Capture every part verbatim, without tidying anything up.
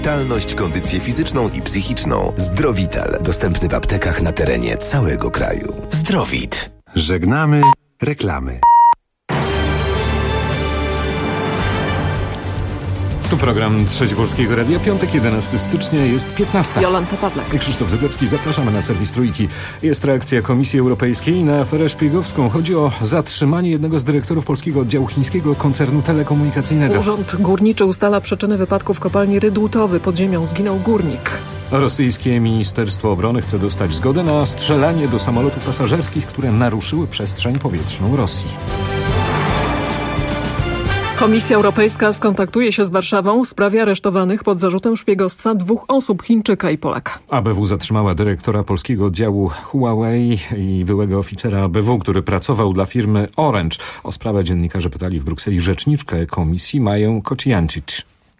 witalność, kondycję fizyczną i psychiczną. Zdrowital. Dostępny w aptekach na terenie całego kraju. Zdrowit. Żegnamy reklamy. Tu program Trzeci Polskiego Radia, piątek, jedenastego stycznia, jest piętnasta. Jolanta Pawlak i Krzysztof Zyglewski. Zapraszamy na serwis Trójki. Jest reakcja Komisji Europejskiej na aferę szpiegowską. Chodzi o zatrzymanie jednego z dyrektorów polskiego oddziału chińskiego koncernu telekomunikacyjnego. Urząd Górniczy ustala przyczyny wypadku w kopalni Rydułtowy. Pod ziemią zginął górnik. Rosyjskie Ministerstwo Obrony chce dostać zgodę na strzelanie do samolotów pasażerskich, które naruszyły przestrzeń powietrzną Rosji. Komisja Europejska skontaktuje się z Warszawą w sprawie aresztowanych pod zarzutem szpiegostwa dwóch osób, Chińczyka i Polaka. A B W zatrzymała dyrektora polskiego oddziału Huawei i byłego oficera A B W, który pracował dla firmy Orange. O sprawę dziennikarze pytali w Brukseli rzeczniczkę komisji Maję Kocijancic.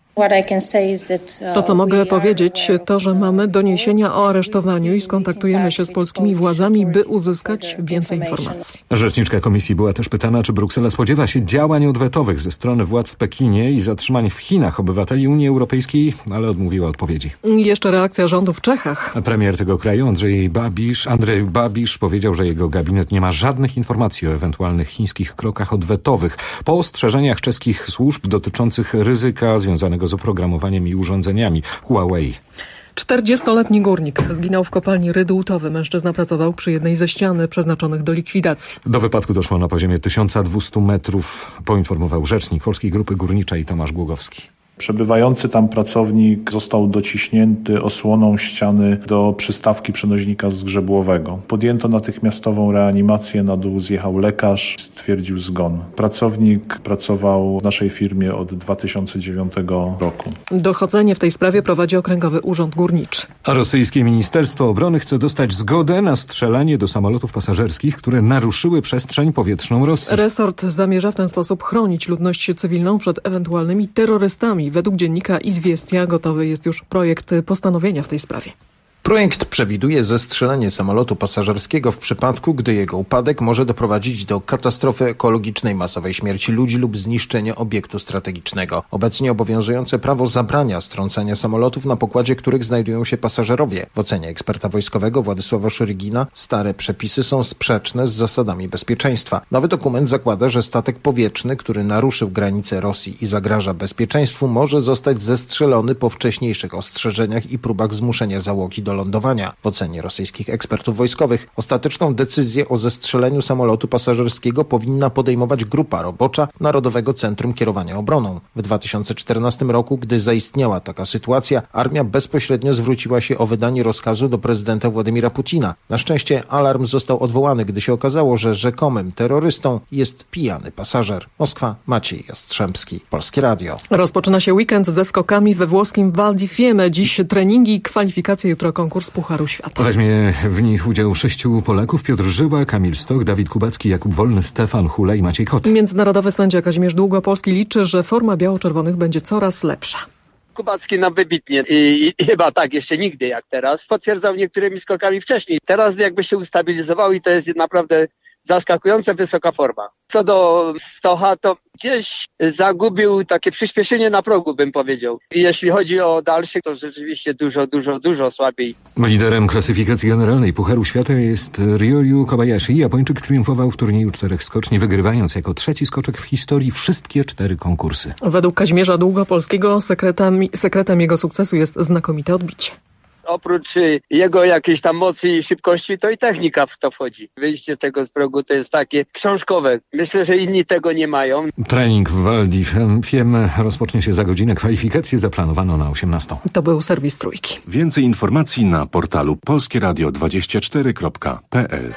To, co mogę powiedzieć, to, że mamy doniesienia o aresztowaniu i skontaktujemy się z polskimi władzami, by uzyskać więcej informacji. Rzeczniczka komisji była też pytana, czy Bruksela spodziewa się działań odwetowych ze strony władz w Pekinie i zatrzymań w Chinach obywateli Unii Europejskiej, ale odmówiła odpowiedzi. I jeszcze reakcja rządu w Czechach. Premier tego kraju, Andrzej Babiš, Andrzej Babiš powiedział, że jego gabinet nie ma żadnych informacji o ewentualnych chińskich krokach odwetowych po ostrzeżeniach czeskich służb dotyczących ryzyka związanego z oprogramowaniem i urządzeniami Huawei. czterdziestoletni górnik zginął w kopalni Rydułtowy. Mężczyzna pracował przy jednej ze ścian przeznaczonych do likwidacji. Do wypadku doszło na poziomie tysiąc dwieście metrów, poinformował rzecznik Polskiej Grupy Górniczej Tomasz Głogowski. Przebywający tam pracownik został dociśnięty osłoną ściany do przystawki przenośnika zgrzebłowego. Podjęto natychmiastową reanimację, na dół zjechał lekarz, stwierdził zgon. Pracownik pracował w naszej firmie od dwa tysiące dziewiątego roku. Dochodzenie w tej sprawie prowadzi Okręgowy Urząd Górniczy. A rosyjskie Ministerstwo Obrony chce dostać zgodę na strzelanie do samolotów pasażerskich, które naruszyły przestrzeń powietrzną Rosji. Resort zamierza w ten sposób chronić ludność cywilną przed ewentualnymi terrorystami. Według dziennika Izwiestia gotowy jest już projekt postanowienia w tej sprawie. Projekt przewiduje zestrzelenie samolotu pasażerskiego w przypadku, gdy jego upadek może doprowadzić do katastrofy ekologicznej, masowej śmierci ludzi lub zniszczenia obiektu strategicznego. Obecnie obowiązujące prawo zabrania strącania samolotów, na pokładzie których znajdują się pasażerowie. W ocenie eksperta wojskowego Władysława Szyrygina stare przepisy są sprzeczne z zasadami bezpieczeństwa. Nowy dokument zakłada, że statek powietrzny, który naruszył granice Rosji i zagraża bezpieczeństwu, może zostać zestrzelony po wcześniejszych ostrzeżeniach i próbach zmuszenia załogi do lądowania. W ocenie rosyjskich ekspertów wojskowych ostateczną decyzję o zestrzeleniu samolotu pasażerskiego powinna podejmować grupa robocza Narodowego Centrum Kierowania Obroną. W dwa tysiące czternastym roku, gdy zaistniała taka sytuacja, armia bezpośrednio zwróciła się o wydanie rozkazu do prezydenta Władimira Putina. Na szczęście alarm został odwołany, gdy się okazało, że rzekomym terrorystą jest pijany pasażer. Moskwa, Maciej Jastrzębski, Polskie Radio. Rozpoczyna się weekend ze skokami we włoskim Val di Fiemme. Dziś treningi i kwalifikacje, jutro konkurs Pucharu Świata. Weźmie w nich udział sześciu Polaków: Piotr Żyła, Kamil Stoch, Dawid Kubacki, Jakub Wolny, Stefan Hule i Maciej Kot. Międzynarodowy sędzia Kazimierz Długopolski liczy, że forma biało-czerwonych będzie coraz lepsza. Kubacki nam wybitnie I, i chyba tak jeszcze nigdy jak teraz. Potwierdzał niektórymi skokami wcześniej. Teraz jakby się ustabilizował i to jest naprawdę zaskakująco wysoka forma. Co do Stocha, to gdzieś zagubił takie przyspieszenie na progu, bym powiedział. I jeśli chodzi o dalsze, to rzeczywiście dużo, dużo, dużo słabiej. Liderem klasyfikacji generalnej Pucharu Świata jest Ryoyu Kobayashi. Japończyk triumfował w turnieju czterech skoczni, wygrywając jako trzeci skoczek w historii wszystkie cztery konkursy. Według Kazimierza Długopolskiego sekretem, sekretem jego sukcesu jest znakomite odbicie. Oprócz jego jakiejś tam mocy i szybkości, to i technika w to wchodzi. Wyjście z tego z progu to jest takie książkowe. Myślę, że inni tego nie mają. Trening w Val di Fiemme rozpocznie się za godzinę. Kwalifikacje zaplanowano na osiemnastą. To był serwis Trójki. Więcej informacji na portalu polskie radio dwadzieścia cztery kropka p l.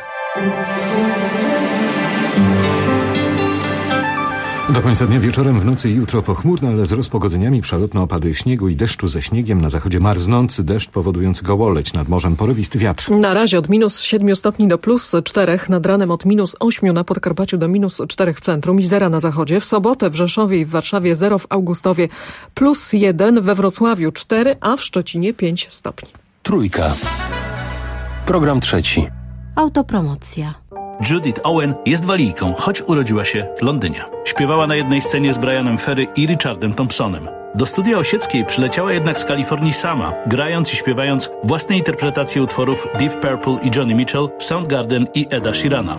Do końca dnia wieczorem, w nocy i jutro pochmurno, ale z rozpogodzeniami przelotne opady śniegu i deszczu ze śniegiem. Na zachodzie marznący deszcz powodujący gołoleć, nad morzem porywisty wiatr. Na razie od minus siedmiu stopni do plus czterech, nad ranem od minus ośmiu na Podkarpaciu do minus czterech w centrum i zera na zachodzie. W sobotę w Rzeszowie i w Warszawie zero, w Augustowie plus jeden, we Wrocławiu cztery, a w Szczecinie pięć stopni. Trójka. Program trzeci. Autopromocja. Judith Owen jest walijką, choć urodziła się w Londynie. Śpiewała na jednej scenie z Brianem Ferry i Richardem Thompsonem. Do studia Osieckiej przyleciała jednak z Kalifornii sama, grając i śpiewając własne interpretacje utworów Deep Purple i Johnny Mitchell, Soundgarden i Eda Sheerana.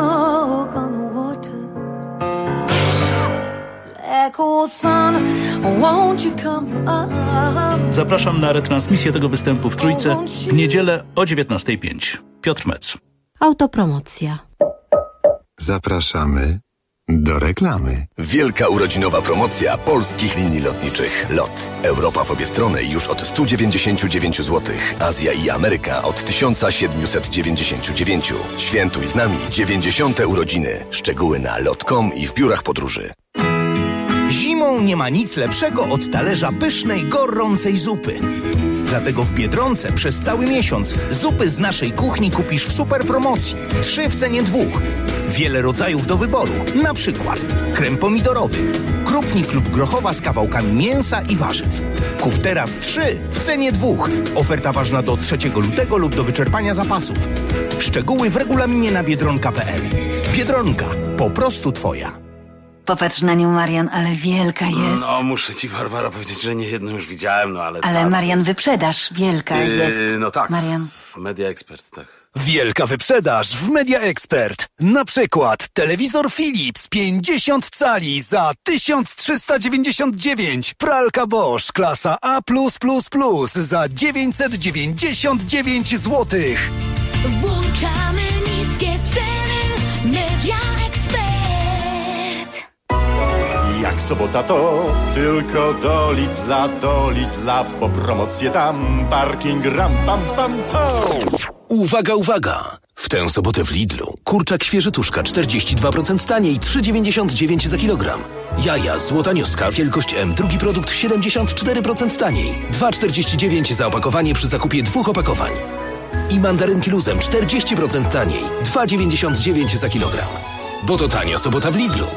Zapraszam na retransmisję tego występu w Trójce w niedzielę o dziewiętnasta pięć. Piotr Mec. Autopromocja. Zapraszamy do reklamy. Wielka urodzinowa promocja polskich linii lotniczych. LOT. Europa w obie strony już od sto dziewięćdziesiąt dziewięć złotych. Azja i Ameryka od tysiąc siedemset dziewięćdziesiąt dziewięć. Świętuj z nami dziewięćdziesiąte urodziny. Szczegóły na lot kropka com i w biurach podróży. Zimą nie ma nic lepszego od talerza pysznej, gorącej zupy. Dlatego w Biedronce przez cały miesiąc zupy z naszej kuchni kupisz w super promocji. Trzy w cenie dwóch. Wiele rodzajów do wyboru. Na przykład krem pomidorowy, krupnik lub grochowa z kawałkami mięsa i warzyw. Kup teraz trzy w cenie dwóch. Oferta ważna do trzeciego lutego lub do wyczerpania zapasów. Szczegóły w regulaminie na biedronka kropka pe el. Biedronka. Po prostu twoja. Popatrz na nią, Marian, ale wielka jest. No, muszę ci, Barbara, powiedzieć, że nie jedną już widziałem, no ale... Ale ta, Marian, jest... wyprzedaż, wielka yy, jest. No tak. Marian. Media Expert, tak. Wielka wyprzedaż w Media Expert. Na przykład telewizor Philips pięćdziesiąt cali za tysiąc trzysta dziewięćdziesiąt dziewięć. Pralka Bosch klasa A plus plus plus za dziewięćset dziewięćdziesiąt dziewięć złotych. Włączamy niskie ceny. Media Expert. Jak sobota to tylko do Lidla, do Lidla, bo promocje tam, parking ram pam pam pam. Uwaga, uwaga! W tę sobotę w Lidlu kurczak świeżytuszka czterdzieści dwa procent taniej, trzy dziewięćdziesiąt dziewięć za kilogram. Jaja złota nioska wielkość M, drugi produkt siedemdziesiąt cztery procent taniej, dwa czterdzieści dziewięć za opakowanie przy zakupie dwóch opakowań. I mandarynki luzem czterdzieści procent taniej, dwa dziewięćdziesiąt dziewięć za kilogram. Bo to tania sobota w Lidlu.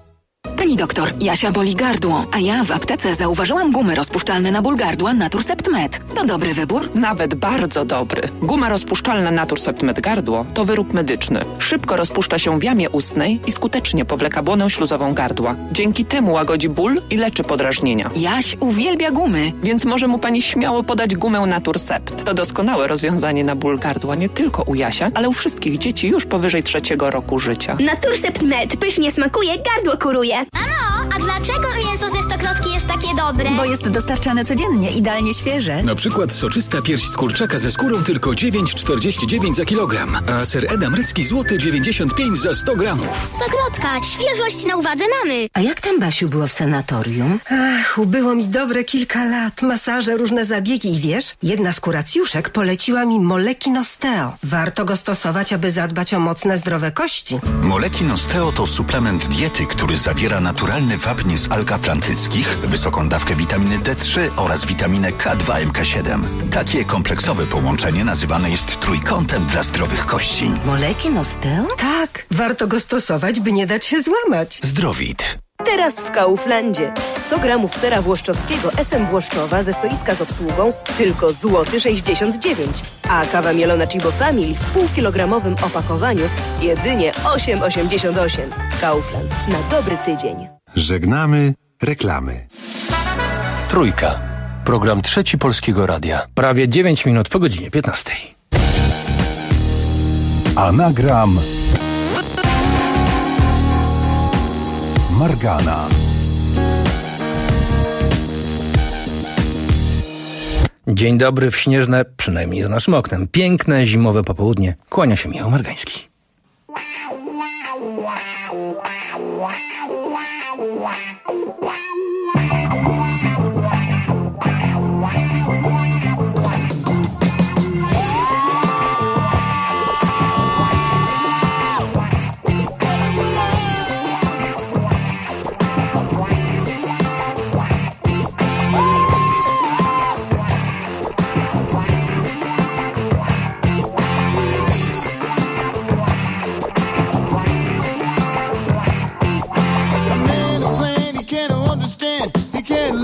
Pani doktor, Jasia boli gardło, a ja w aptece zauważyłam gumy rozpuszczalne na ból gardła Naturcept Med. To dobry wybór? Nawet bardzo dobry. Guma rozpuszczalna Naturcept Med gardło to wyrób medyczny. Szybko rozpuszcza się w jamie ustnej i skutecznie powleka błonę śluzową gardła. Dzięki temu łagodzi ból i leczy podrażnienia. Jaś uwielbia gumy. Więc może mu pani śmiało podać gumę Naturcept. To doskonałe rozwiązanie na ból gardła nie tylko u Jasia, ale u wszystkich dzieci już powyżej trzeciego roku życia. Naturcept Med pysznie smakuje, gardło kuruje. Mamo, a dlaczego mięso ze Stokrotki jest takie dobre? Bo jest dostarczane codziennie, idealnie świeże. Na przykład soczysta pierś z kurczaka ze skórą tylko dziewięć czterdzieści dziewięć za kilogram, a ser edam rycki złoty dziewięćdziesiąt pięć za sto gramów. Stokrotka, świeżość na uwadze mamy. A jak tam, Basiu, było w sanatorium? Ach, ubyło mi dobre kilka lat, masaże, różne zabiegi i wiesz, jedna z kuracjuszek poleciła mi Molekin Osteo. Warto go stosować, aby zadbać o mocne, zdrowe kości. Molekin Osteo to suplement diety, który zawiera naturalny wapń z alg atlantyckich, wysoką dawkę witaminy D trzy oraz witaminę K dwa M K siedem. Takie kompleksowe połączenie nazywane jest trójkątem dla zdrowych kości. Molekin Osteo? Tak, warto go stosować, by nie dać się złamać. Zdrowit. Teraz w Kauflandzie. sto gramów sera włoszczowskiego S M Włoszczowa ze stoiska z obsługą tylko złoty sześćdziesiąt dziewięć. A kawa mielona Chibo Family w półkilogramowym opakowaniu jedynie osiem osiemdziesiąt osiem. Kaufland. Na dobry tydzień. Żegnamy reklamy. Trójka. Program Trzeci Polskiego Radia. Prawie dziewięć minut po godzinie piętnastej. Anagram Margana. Dzień dobry w śnieżne, przynajmniej za naszym oknem, piękne zimowe popołudnie. Kłania się Michał Margański. He can't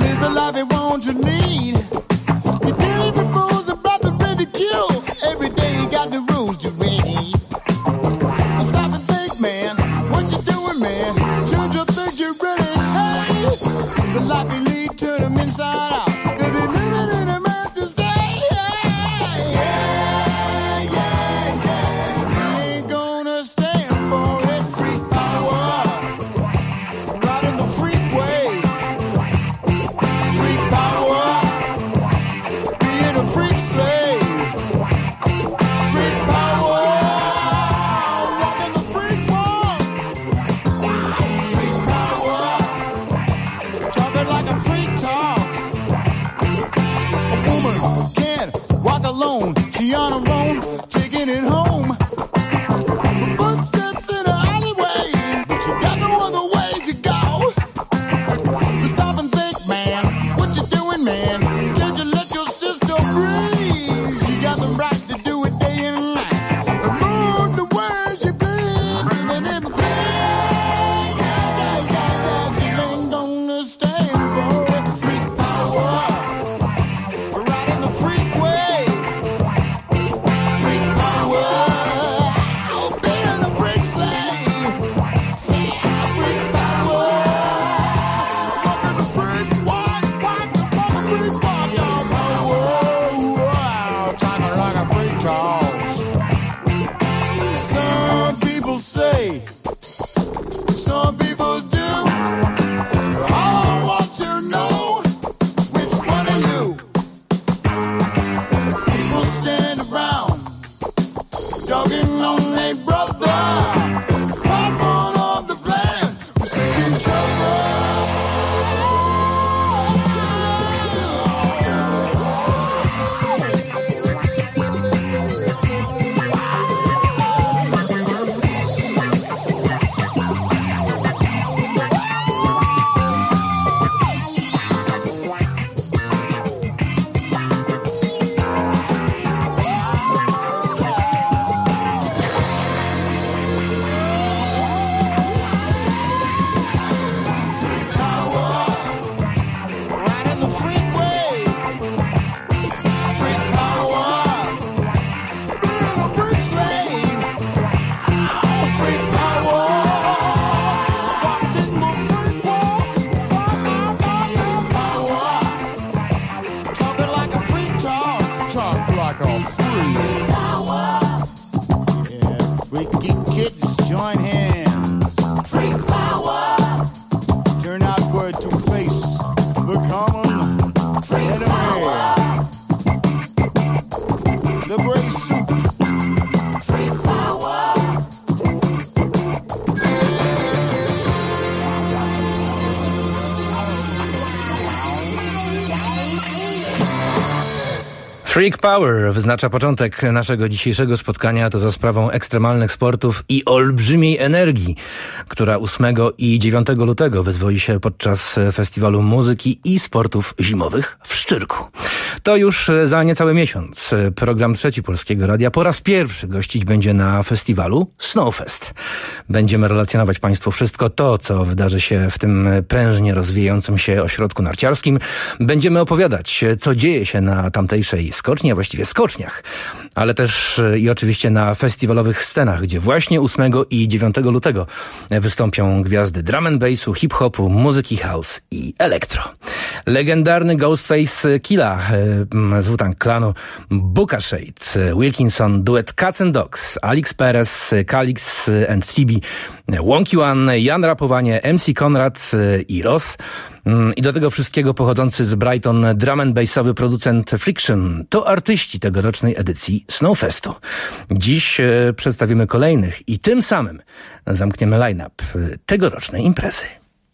Freak Power wyznacza początek naszego dzisiejszego spotkania. To za sprawą ekstremalnych sportów i olbrzymiej energii, która ósmego i dziewiątego lutego wyzwoli się podczas Festiwalu Muzyki i Sportów Zimowych w Szczyrku. To już za niecały miesiąc. Program Trzeci Polskiego Radia po raz pierwszy gościć będzie na festiwalu Snowfest. Będziemy relacjonować Państwu wszystko to, co wydarzy się w tym prężnie rozwijającym się ośrodku narciarskim. Będziemy opowiadać, co dzieje się na tamtejszej skoczni, a właściwie skoczniach, ale też i oczywiście na festiwalowych scenach, gdzie właśnie ósmego i dziewiątego lutego wystąpią gwiazdy drum and bassu, hip-hopu, muzyki house i elektro. Legendarny Ghostface Killah z Wu-Tang Clanu, Booka Shade, Wilkinson, duet Cats and Dogs, Alex Perez, Calix and Phoebe, Wonky One, Jan Rapowanie, M C Konrad i Ross. I do tego wszystkiego pochodzący z Brighton drum and bassowy producent Friction to artyści tegorocznej edycji Snowfestu. Dziś e, przedstawimy kolejnych i tym samym zamkniemy line-up tegorocznej imprezy.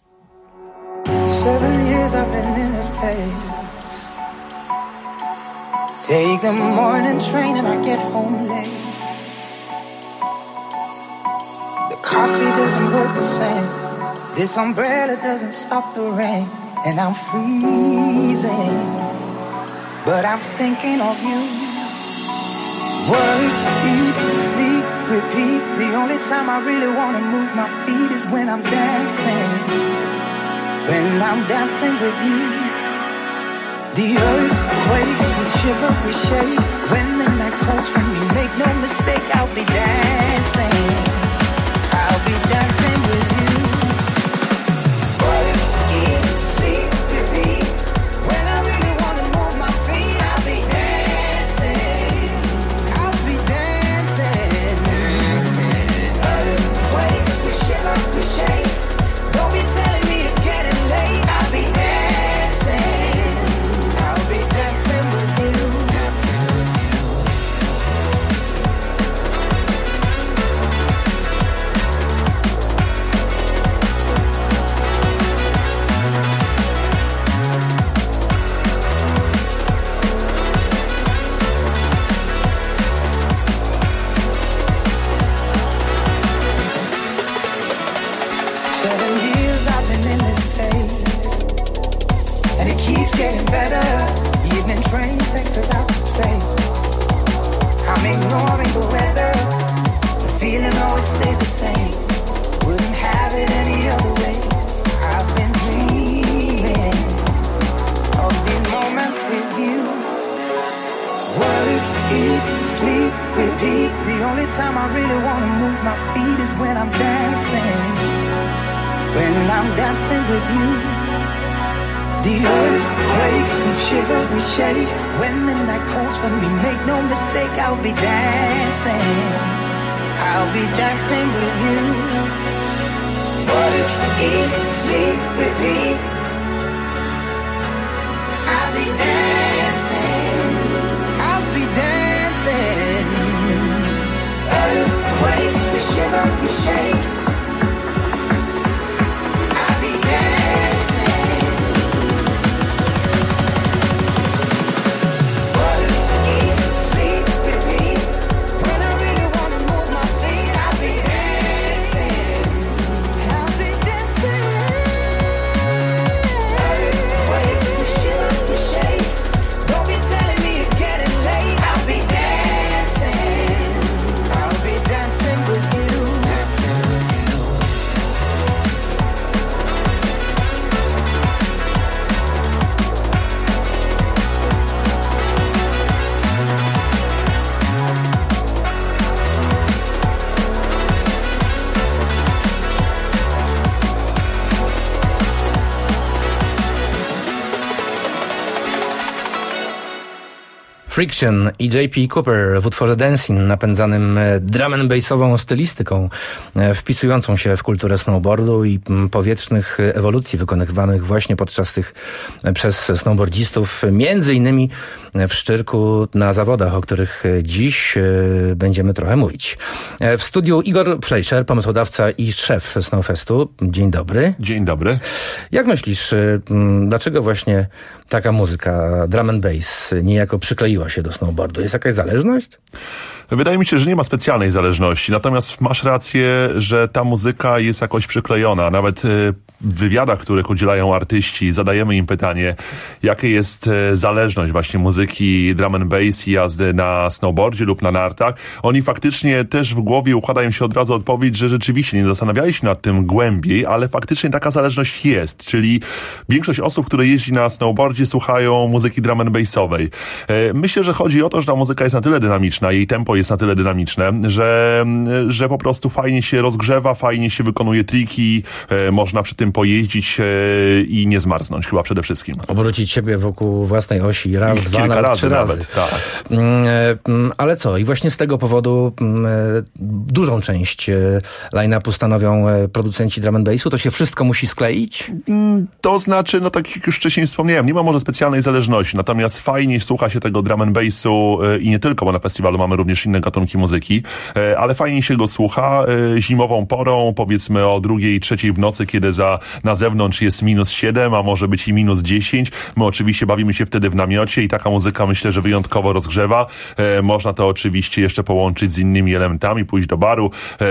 Seven years I've been in this place. Take the morning train and I get home late. The coffee doesn't work the same. This umbrella doesn't stop the rain, and I'm freezing, but I'm thinking of you. Work, eat, sleep, repeat. The only time I really wanna move my feet is when I'm dancing. When I'm dancing with you. The earth quakes, we shiver, we shake. When the night calls for me, make no mistake, I'll be dancing. I'll be dancing with you. Friction i J P Cooper w utworze Dancing napędzanym drum and bassową stylistyką wpisującą się w kulturę snowboardu i powietrznych ewolucji wykonywanych właśnie podczas tych przez snowboardzistów, między innymi w Szczyrku na zawodach, o których dziś będziemy trochę mówić. W studiu Igor Fleischer, pomysłodawca i szef Snowfestu. Dzień dobry. Dzień dobry. Jak myślisz, dlaczego właśnie taka muzyka, drum and bass, niejako przykleiła używa się do snowboardu? Jest jakaś zależność? Wydaje mi się, że nie ma specjalnej zależności, natomiast masz rację, że ta muzyka jest jakoś przyklejona. Nawet w wywiadach, których udzielają artyści, zadajemy im pytanie, jakie jest zależność właśnie muzyki drum and bass i jazdy na snowboardzie lub na nartach. Oni faktycznie też w głowie układają się od razu odpowiedź, że rzeczywiście nie zastanawiali się nad tym głębiej, ale faktycznie taka zależność jest, czyli większość osób, które jeździ na snowboardzie, słuchają muzyki drum and bassowej. Myślę, że chodzi o to, że ta muzyka jest na tyle dynamiczna, jej tempo jest na tyle dynamiczne, że, że po prostu fajnie się rozgrzewa, fajnie się wykonuje triki, e, można przy tym pojeździć e, i nie zmarznąć chyba przede wszystkim. Obrócić siebie wokół własnej osi raz, dwa, kilka nawet razy, trzy razy. Nawet, tak. Mm, ale co? I właśnie z tego powodu mm, dużą część line-upu stanowią producenci drum and bassu. To się wszystko musi skleić? To znaczy, no tak jak już wcześniej wspomniałem, nie ma może specjalnej zależności, natomiast fajnie słucha się tego drum and bassu e, i nie tylko, bo na festiwalu mamy również inne gatunki muzyki, ale fajnie się go słucha zimową porą, powiedzmy o drugiej, trzeciej w nocy, kiedy za, na zewnątrz jest minus siedem, a może być i minus dziesięć. My oczywiście bawimy się wtedy w namiocie i taka muzyka myślę, że wyjątkowo rozgrzewa. Można to oczywiście jeszcze połączyć z innymi elementami, pójść do baru,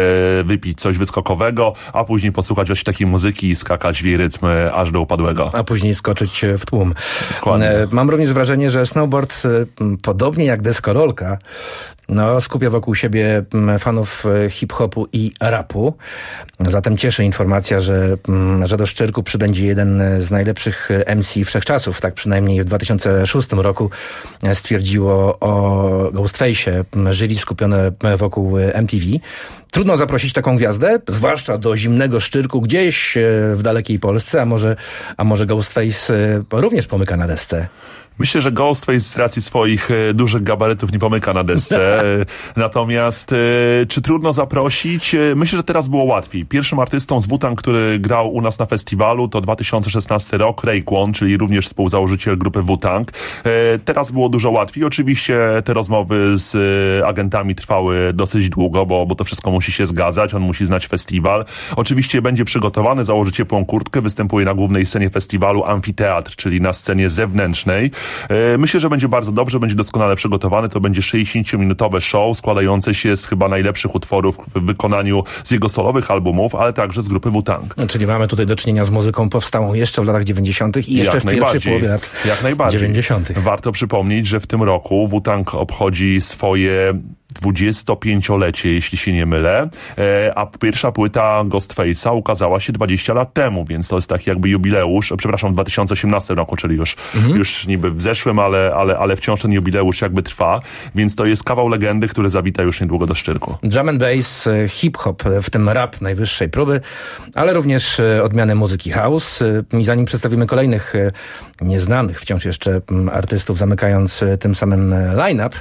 wypić coś wyskokowego, a później posłuchać właśnie takiej muzyki i skakać w jej rytm aż do upadłego. A później skoczyć w tłum. Dokładnie. Mam również wrażenie, że snowboard, podobnie jak deskorolka, no, skupia wokół siebie fanów hip-hopu i rapu. Zatem cieszy informacja, że, że do Szczyrku przybędzie jeden z najlepszych M C wszechczasów. Tak przynajmniej w dwa tysiące szóstym roku stwierdziło o Ghostface'ie jury skupione wokół M T V. Trudno zaprosić taką gwiazdę, zwłaszcza do zimnego Szczyrku gdzieś w dalekiej Polsce, a może, a może Ghostface również pomyka na desce. Myślę, że Ghostface z racji swoich e, dużych gabarytów nie pomyka na desce. Natomiast e, czy trudno zaprosić? E, myślę, że teraz było łatwiej. Pierwszym artystą z Wu-Tang, który grał u nas na festiwalu, to dwa tysiące szesnasty rok, Raekwon, czyli również współzałożyciel grupy Wu-Tang. E, teraz było dużo łatwiej. Oczywiście te rozmowy z e, agentami trwały dosyć długo, bo, bo to wszystko musi się zgadzać. On musi znać festiwal. Oczywiście będzie przygotowany, założy ciepłą kurtkę, występuje na głównej scenie festiwalu Amfiteatr, czyli na scenie zewnętrznej. Myślę, że będzie bardzo dobrze, będzie doskonale przygotowany. To będzie sześćdziesięciominutowe show składające się z chyba najlepszych utworów w wykonaniu z jego solowych albumów, ale także z grupy Wu-Tang. Czyli mamy tutaj do czynienia z muzyką powstałą jeszcze w latach dziewięćdziesiątych i jeszcze Jak w pierwszej połowie lat Jak najbardziej. dziewięćdziesiątych. Warto przypomnieć, że w tym roku Wu-Tang obchodzi swoje dwudziestopięciolecie, jeśli się nie mylę, a pierwsza płyta Ghostface'a ukazała się dwadzieścia lat temu, więc to jest taki jakby jubileusz, przepraszam, w dwa tysiące osiemnastym roku, czyli już, mhm. już niby w zeszłym, ale, ale, ale wciąż ten jubileusz jakby trwa, więc to jest kawał legendy, który zawita już niedługo do Szczyrku. Drum and bass, hip-hop, w tym rap najwyższej próby, ale również odmiany muzyki house. I zanim przedstawimy kolejnych nieznanych wciąż jeszcze artystów, zamykając tym samym line-up,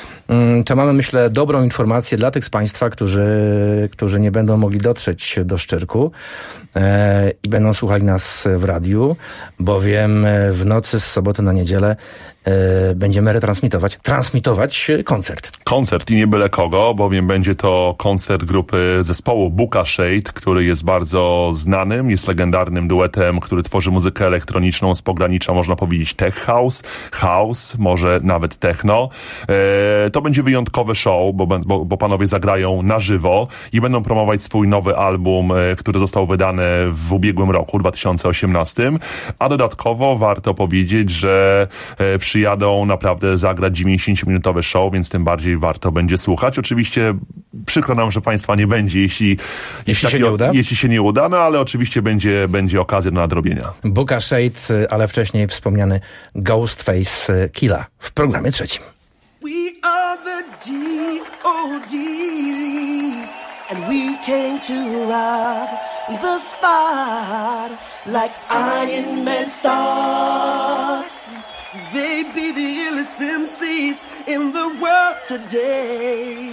to mamy, myślę, dobrą informację dla tych z Państwa, którzy, którzy nie będą mogli dotrzeć do Szczyrku e, i będą słuchali nas w radiu, bowiem w nocy z soboty na niedzielę e, będziemy retransmitować, transmitować koncert. Koncert i nie byle kogo, bowiem będzie to koncert grupy zespołu Buka Shade, który jest bardzo znanym, jest legendarnym duetem, który tworzy muzykę elektroniczną z pogranicza, można powiedzieć, tech house, house, może nawet techno. E, To będzie wyjątkowe show, bo, bo, bo panowie zagrają na żywo i będą promować swój nowy album, e, który został wydany w ubiegłym roku, dwa tysiące osiemnastym, a dodatkowo warto powiedzieć, że e, przyjadą naprawdę zagrać dziewięćdziesięciominutowe show, więc tym bardziej warto będzie słuchać. Oczywiście przykro nam, że państwa nie będzie, jeśli, jeśli, się, taki, nie uda? jeśli się nie uda, no ale oczywiście będzie, będzie okazja do nadrobienia. Buka Shade, ale wcześniej wspomniany Ghostface Killah w programie trzecim. We are the G O Ds, and we came to rock the spot like Iron Man starts. They be the illest M Cs in the world today.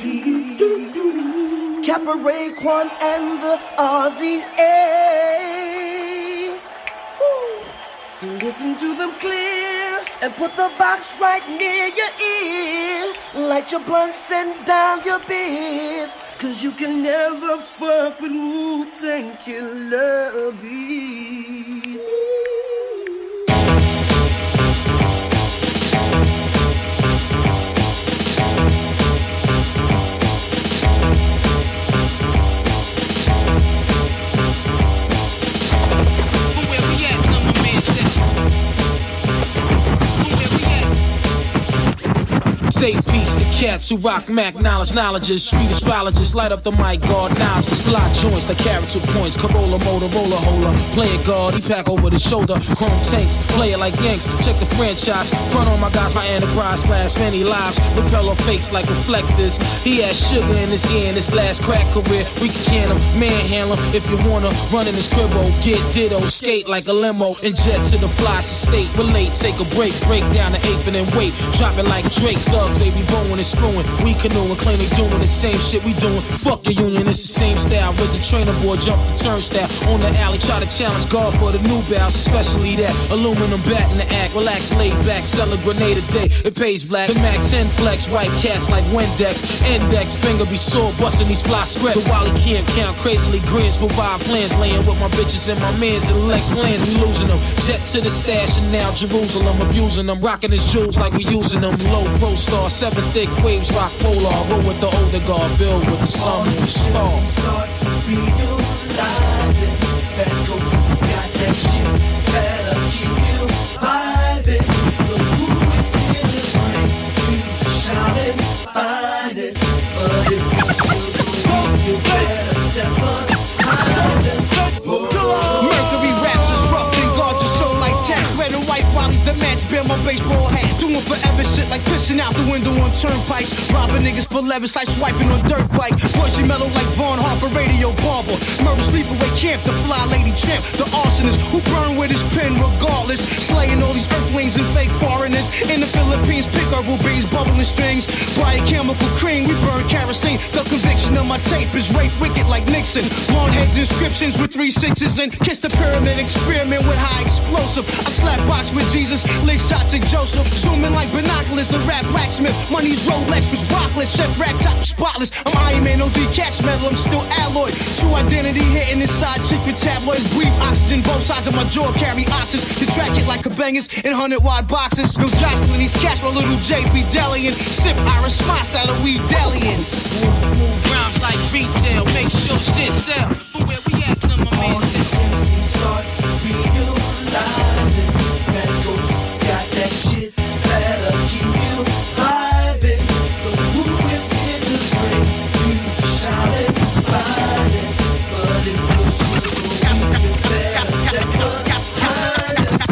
Kappa, Raekwon, and the R Z A. So listen to them clear and put the box right near your ear. Light your blunts and down your beers, cause you can never fuck with Wu-Tang Killer. Say peace to cats who rock Mac knowledge, knowledges, street astrologists, light up the mic, guard knowledge, fly joints like character points, Corolla, Motorola, holder, play it guard, he pack over the shoulder, chrome tanks, play it like Yanks, check the franchise, front on my guys, my enterprise, splash many lives, repeller fakes like reflectors, he has sugar in his ear in his last crack career, we can can him, manhandle him, if you wanna, run in his cribbo, get ditto, skate like a limo, and jet to the fly state, relate, take a break, break down the eighth and then wait, drop it like Drake, thugs, they be bowing and screwing, we canoeing, claim they doing the same shit we doing, fuck your union, it's the same style, where's the trainer boy, jump the turnstile, on the alley, try to challenge God for the new bounce, especially that, aluminum bat in the act, relax, laid back, sell a grenade a day, it pays black, the Mac ten flex, white cats like Windex, index, finger be sore, busting these fly script, the Wally can't count, crazily grins, provide plans, laying with my bitches and my mans, and Lex lands, we losing them, jet to the stash, and now Jerusalem, abusing them, rocking his jewels like we using them, low pro star, seven thick waves, rock polar, roll with the older guard, build with the sun and the star. Start realizing that ghost got that shit that'll keep you vibing. Look who is here to bring you Charlotte's finest, but if you choose me, you better step behind us. Mercury raps is rough and gorgeous, show like text, red and white while the match bear my baseball hat. Doing forever shit like pissing out the window on turnpikes, robbing niggas for levis like swiping on dirt bike. Voicey mellow like Vaughn Harper, radio barber. Murder sleepaway camp, the fly lady champ, the arsonist who burn with his pen regardless. Slaying all these earthlings and fake foreigners. In the Philippines, pick herbal bees, bubbling strings. Biochemical cream, we burn kerosene. The conviction of my tape is rape wicked like Nixon. Long heads inscriptions with three sixes and kiss the pyramid, experiment with high explosive. I slap box with Jesus, lick shots at Joseph. Zooming like binoculars, the rap blacksmith. Money's Rolex was rockless, chef rack top spotless. I'm Iron Man, no decatch metal, I'm still alloy. True identity hidden inside secret tabloids. Breathe oxygen, both sides of my jaw carry oxys. The track it like cabangas in hundred wide boxes. No jostling these cats, my little J P Delian. Sip Irish Moss out of weed Delians. Rhymes like retail, make sure shit sell. From where we at, to my man. All these M Cs start realizing that ghost got that shit that'll keep you vibing. Look who is here to bring you Charlotte's finest, but it was just so you better step behind us.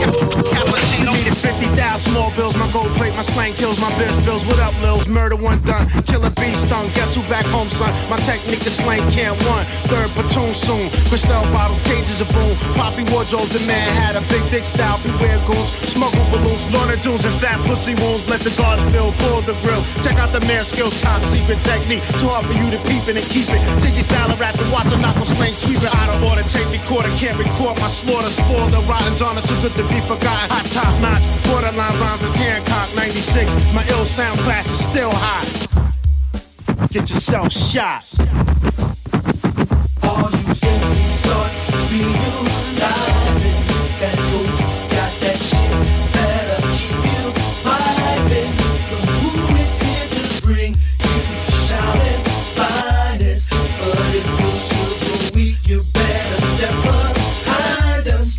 You needed fifty thousand small bills, my gold plate, my slang kills, my best bills. What up, Lils? Murder one done, killer bee stung. Guess who back home, son? My technique is slang can't one. Third platoon soon. Cristal bottles, cages of boom. Poppy wardrobe, the man had a big dick style. Beware goons, smuggle balloons, Lorna dunes and fat pussy wounds. Let the guards build, pull the grill. Check out the man skills, top secret technique. Too hard for you to peep it and keep it. Take your style of rap and watch a knuckle slang sweep it out of order. Take recorder, can't record my slaughter. Spoil the rotten Donna, too good to be forgotten. Hot top notch, borderline rhymes is Hancock ninety-six. My ill sound class is still hot. Get yourself shot. All you M Cs start realizing that ghost got that shit that'll keep you vibing. Look who is here to bring you Charlotte's finest, but if your shoes were weak, you better step behind us.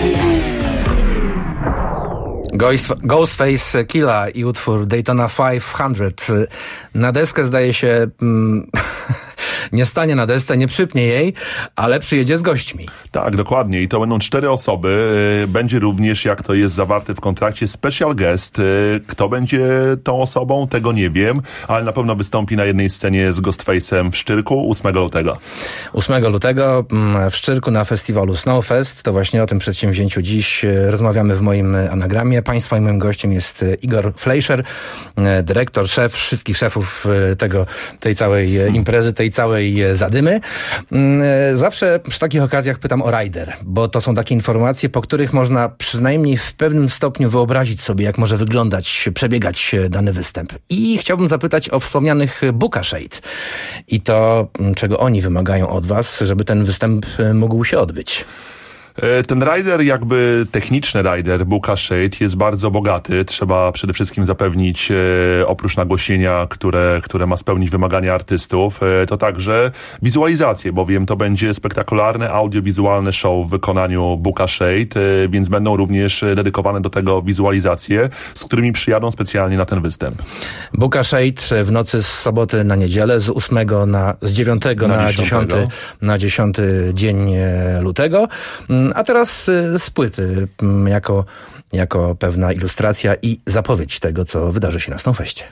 Ghost, Ghostface Killah i utwór Daytona pięćset. Na deskę zdaje się mm, nie stanie na desce, nie przypnie jej, ale przyjedzie z gośćmi. Tak, dokładnie. I to będą cztery osoby. Będzie również, jak to jest zawarte w kontrakcie, special guest. Kto będzie tą osobą, tego nie wiem, ale na pewno wystąpi na jednej scenie z Ghostface'em w Szczyrku ósmego lutego. ósmego lutego w Szczyrku na festiwalu Snowfest. To właśnie o tym przedsięwzięciu dziś rozmawiamy w moim anagramie. Państwa i moim gościem jest Igor Fleischer, dyrektor, szef wszystkich szefów tego, tej całej imprezy, tej całej zadymy. Zawsze przy takich okazjach pytam o rider, bo to są takie informacje, po których można przynajmniej w pewnym stopniu wyobrazić sobie, jak może wyglądać, przebiegać dany występ. I chciałbym zapytać o wspomnianych Booka Shade i to, czego oni wymagają od was, żeby ten występ mógł się odbyć. Ten rider, jakby techniczny rider Buka Shade jest bardzo bogaty. Trzeba przede wszystkim zapewnić, e, oprócz nagłośnienia, które, które ma spełnić wymagania artystów, e, to także wizualizację, bowiem to będzie spektakularne, audiowizualne show w wykonaniu Buka Shade, e, więc będą również dedykowane do tego wizualizacje, z którymi przyjadą specjalnie na ten występ. Buka Shade w nocy z soboty na niedzielę, z ósmego na, z dziewiątego na, na dziesiąty, na dziesiąty dzień lutego. A teraz z płyty, jako, jako pewna ilustracja i zapowiedź tego, co wydarzy się na Stonefestie.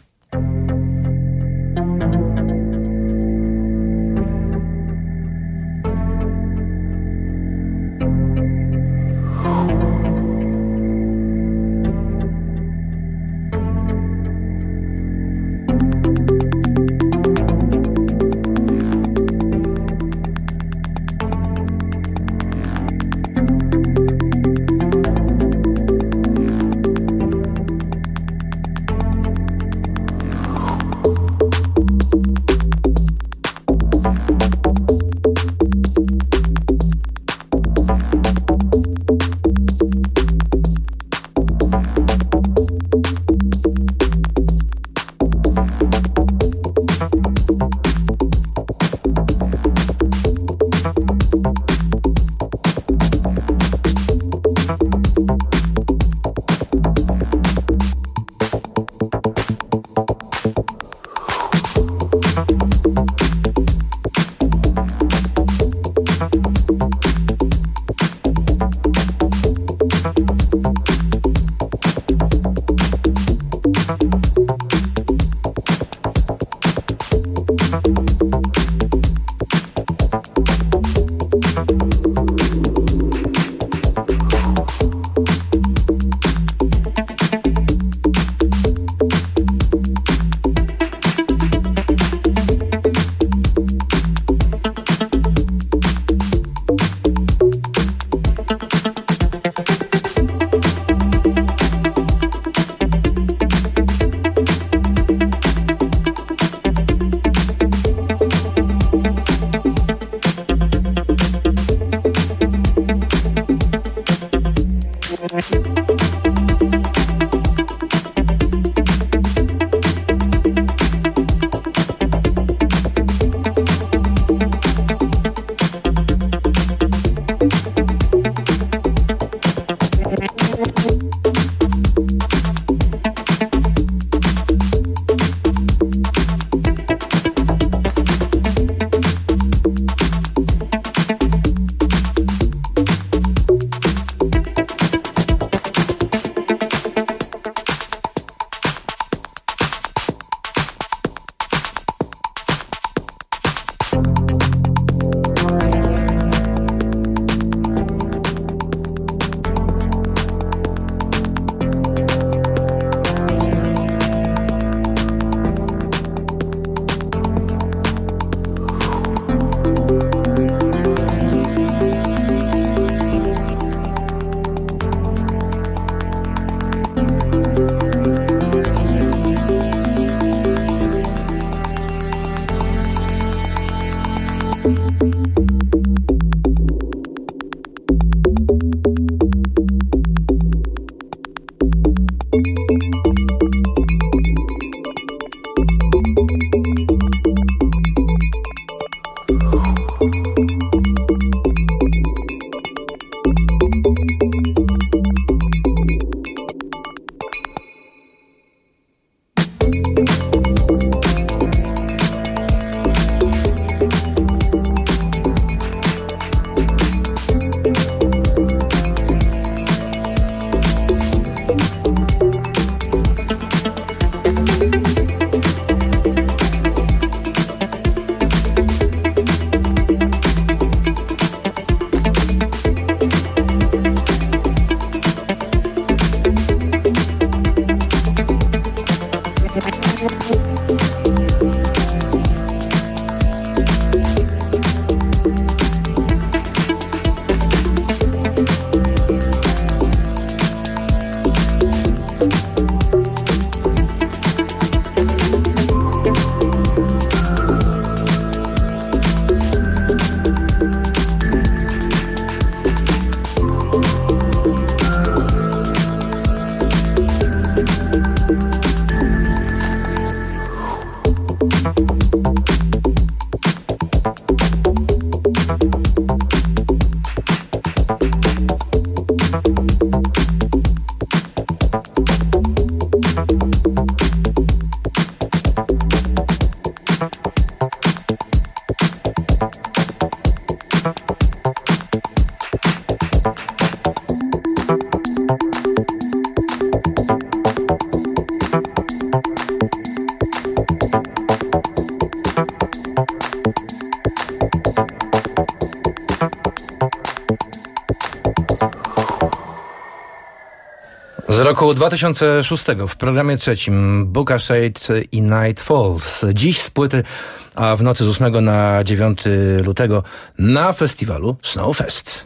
roku dwa tysiące szóstego w programie trzecim Buka Shade i Night Falls. Dziś z płyty, a w nocy z ósmego na dziewiąty lutego na festiwalu Snowfest.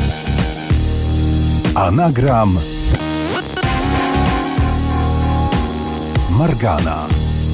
Anagram Margana.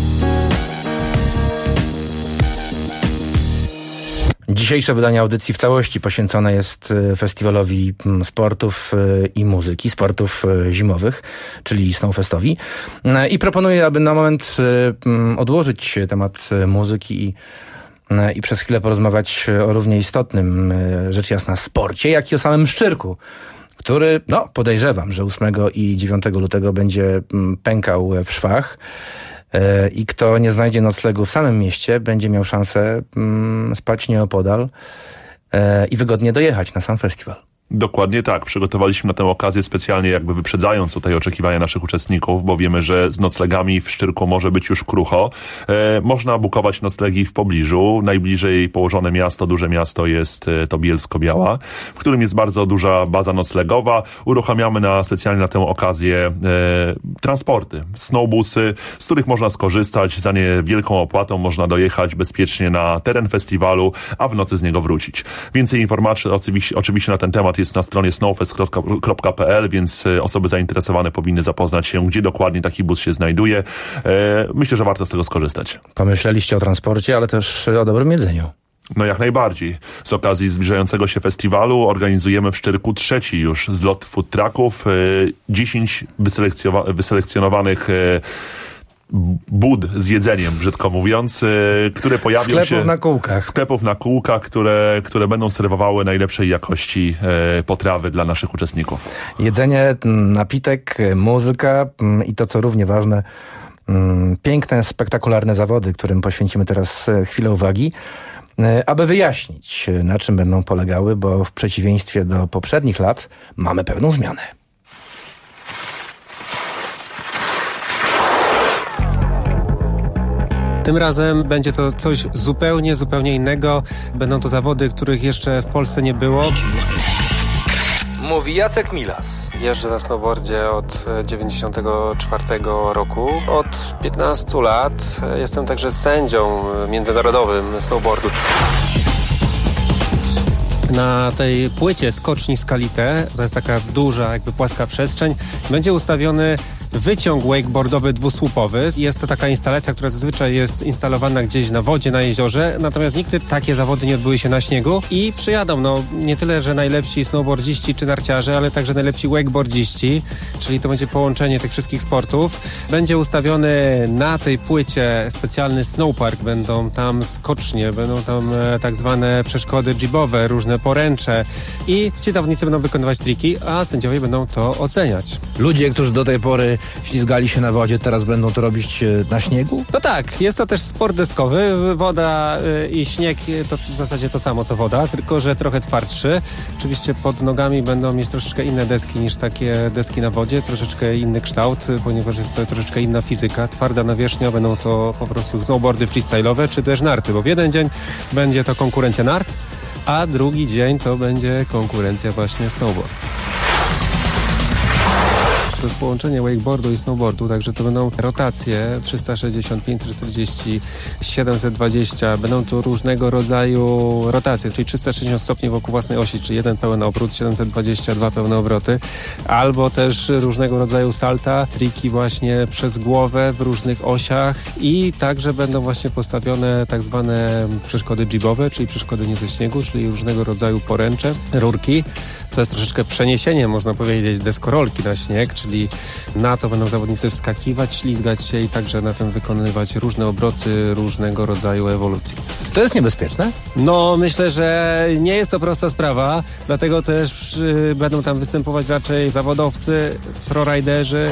Dzisiejsze wydanie audycji w całości poświęcone jest festiwalowi sportów i muzyki, sportów zimowych, czyli Snowfestowi. I proponuję, aby na moment odłożyć temat muzyki i, i przez chwilę porozmawiać o równie istotnym, rzecz jasna, sporcie, jak i o samym Szczyrku, który, no podejrzewam, że ósmego i dziewiątego lutego będzie pękał w szwach. I kto nie znajdzie noclegu w samym mieście, będzie miał szansę mm, spać nieopodal e, i wygodnie dojechać na sam festiwal. Dokładnie tak. Przygotowaliśmy na tę okazję specjalnie jakby wyprzedzając tutaj oczekiwania naszych uczestników, bo wiemy, że z noclegami w Szczyrku może być już krucho. E, można bukować noclegi w pobliżu. Najbliżej położone miasto, duże miasto jest e, to Bielsko-Biała, w którym jest bardzo duża baza noclegowa. Uruchamiamy na specjalnie na tę okazję e, transporty, snowbusy, z których można skorzystać. Za niewielką opłatą można dojechać bezpiecznie na teren festiwalu, a w nocy z niego wrócić. Więcej informacji oczywiście, oczywiście na ten temat jest na stronie snowfest kropka p l, więc osoby zainteresowane powinny zapoznać się, gdzie dokładnie taki bus się znajduje. Myślę, że warto z tego skorzystać. Pomyśleliście o transporcie, ale też o dobrym jedzeniu. No jak najbardziej. Z okazji zbliżającego się festiwalu organizujemy w Szczyrku trzeci już zlot food trucków. dziesięć wyselekcjonowa- wyselekcjonowanych bud z jedzeniem, brzydko mówiąc, yy, które pojawią sklepów się... Sklepów na kółkach. Sklepów na kółkach, które, które będą serwowały najlepszej jakości yy, potrawy dla naszych uczestników. Jedzenie, napitek, muzyka i to, co równie ważne, piękne, spektakularne zawody, którym poświęcimy teraz chwilę uwagi, aby wyjaśnić, na czym będą polegały, bo w przeciwieństwie do poprzednich lat mamy pewną zmianę. Tym razem będzie to coś zupełnie, zupełnie innego. Będą to zawody, których jeszcze w Polsce nie było. Mówi Jacek Milas. Jeżdżę na snowboardzie od dziewięćdziesiątego czwartego roku. Od piętnastu lat jestem także sędzią międzynarodowym snowboardu. Na tej płycie skoczni Skalite, to jest taka duża, jakby płaska przestrzeń, będzie ustawiony wyciąg wakeboardowy dwusłupowy. Jest to taka instalacja, która zazwyczaj jest instalowana gdzieś na wodzie, na jeziorze, natomiast nigdy takie zawody nie odbyły się na śniegu i przyjadą, no nie tyle, że najlepsi snowboardziści czy narciarze, ale także najlepsi wakeboardziści, czyli to będzie połączenie tych wszystkich sportów. Będzie ustawiony na tej płycie specjalny snowpark, będą tam skocznie, będą tam e, tak zwane przeszkody jibowe, różne poręcze i ci zawodnicy będą wykonywać triki, a sędziowie będą to oceniać. Ludzie, którzy do tej pory ślizgali się na wodzie, teraz będą to robić na śniegu? No tak, jest to też sport deskowy. Woda i śnieg to w zasadzie to samo co woda, tylko że trochę twardszy. Oczywiście pod nogami będą mieć troszeczkę inne deski niż takie deski na wodzie, troszeczkę inny kształt, ponieważ jest to troszeczkę inna fizyka. Twarda nawierzchnia, będą to po prostu snowboardy freestyle'owe, czy też narty, bo w jeden dzień będzie to konkurencja nart, a drugi dzień to będzie konkurencja właśnie snowboard. To jest połączenie wakeboardu i snowboardu, także to będą rotacje trzysta sześćdziesiąt, pięćset czterdzieści, siedemset dwadzieścia. Będą to różnego rodzaju rotacje, czyli trzysta sześćdziesiąt stopni wokół własnej osi, czyli jeden pełen obrót, siedemset dwadzieścia dwa pełne obroty, albo też różnego rodzaju salta, triki właśnie przez głowę w różnych osiach i także będą właśnie postawione tak zwane przeszkody jibowe, czyli przeszkody nie ze śniegu, czyli różnego rodzaju poręcze, rurki, co jest troszeczkę przeniesieniem, można powiedzieć, deskorolki na śnieg, czyli na to będą zawodnicy wskakiwać, ślizgać się i także na tym wykonywać różne obroty różnego rodzaju ewolucji. To jest niebezpieczne? No, myślę, że nie jest to prosta sprawa, dlatego też y, będą tam występować raczej zawodowcy, prorajderzy.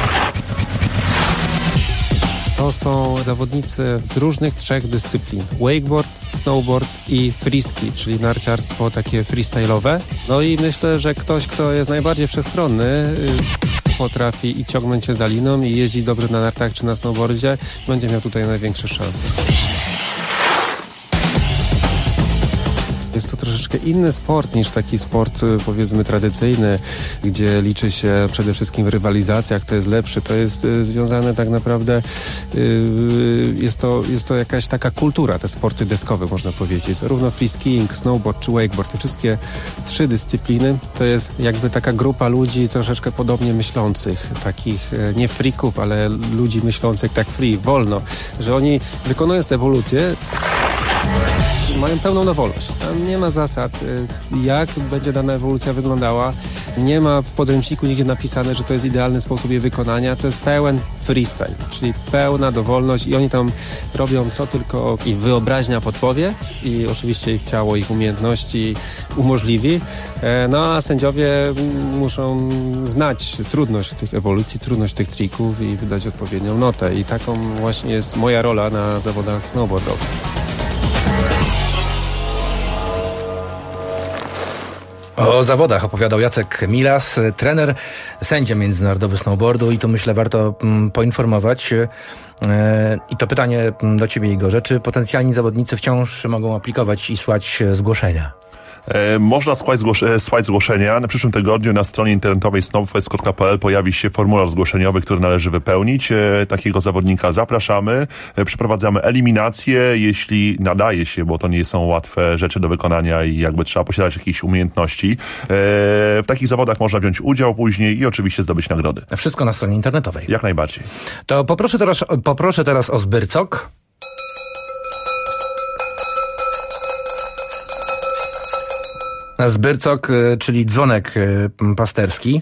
To są zawodnicy z różnych trzech dyscyplin. Wakeboard, snowboard i freeski, czyli narciarstwo takie freestyle'owe. No i myślę, że ktoś, kto jest najbardziej wszechstronny, potrafi i ciągnąć się za liną i jeździć dobrze na nartach czy na snowboardzie, będzie miał tutaj największe szanse. Jest to troszeczkę inny sport niż taki sport, powiedzmy, tradycyjny, gdzie liczy się przede wszystkim w rywalizacjach, kto jest lepszy. To jest y, związane tak naprawdę, y, jest, to, jest to jakaś taka kultura, te sporty deskowe, można powiedzieć. Zarówno freeskiing, snowboard czy wakeboard, te wszystkie trzy dyscypliny, to jest jakby taka grupa ludzi troszeczkę podobnie myślących, takich nie freaków, ale ludzi myślących tak free, wolno, że oni wykonując ewolucję mają pełną dowolność. Tam nie ma zasad, jak będzie dana ewolucja wyglądała. Nie ma w podręczniku nigdzie napisane, że to jest idealny sposób jej wykonania. To jest pełen freestyle, czyli pełna dowolność i oni tam robią co tylko ich wyobraźnia podpowie i oczywiście ich ciało, ich umiejętności umożliwi. No a sędziowie muszą znać trudność tych ewolucji, trudność tych trików i wydać odpowiednią notę. I taką właśnie jest moja rola na zawodach snowboardowych. O zawodach opowiadał Jacek Milas, trener, sędzia międzynarodowy snowboardu i tu myślę warto mm, poinformować yy, i to pytanie do ciebie, Igorze, czy potencjalni zawodnicy wciąż mogą aplikować i słać zgłoszenia? E, można słać, zgłos- słać zgłoszenia. Na przyszłym tygodniu na stronie internetowej snowfest kropka p l pojawi się formularz zgłoszeniowy, który należy wypełnić. E, takiego zawodnika zapraszamy. E, przeprowadzamy eliminację, jeśli nadaje się, bo to nie są łatwe rzeczy do wykonania i jakby trzeba posiadać jakieś umiejętności. E, w takich zawodach można wziąć udział później i oczywiście zdobyć nagrody. Wszystko na stronie internetowej. Jak najbardziej. To poproszę teraz, poproszę teraz o Zbyrcok. Zbyrcok, czyli dzwonek pasterski,